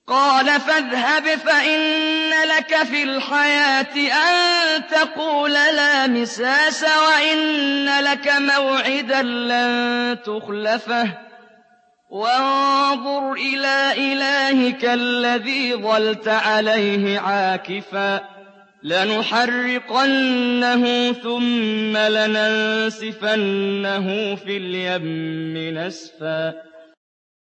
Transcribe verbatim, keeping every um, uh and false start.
قَالَ فَاذْهَبْ فَإِنَّ لَكَ فِي الْحَيَاةِ أَن تَقُولَ لَا مِسَاسَ وَإِنَّ لَكَ مَوْعِدًا لَّن تُخْلَفَهُ وَانظُرْ إِلَىٰ إِلَٰهِكَ الَّذِي ظَلْتَ عَلَيْهِ عَاكِفًا ۖ لَّنُحَرِّقَنَّهُ ثُمَّ لَنَنسِفَنَّهُ فِي الْيَمِّ نَسْفًا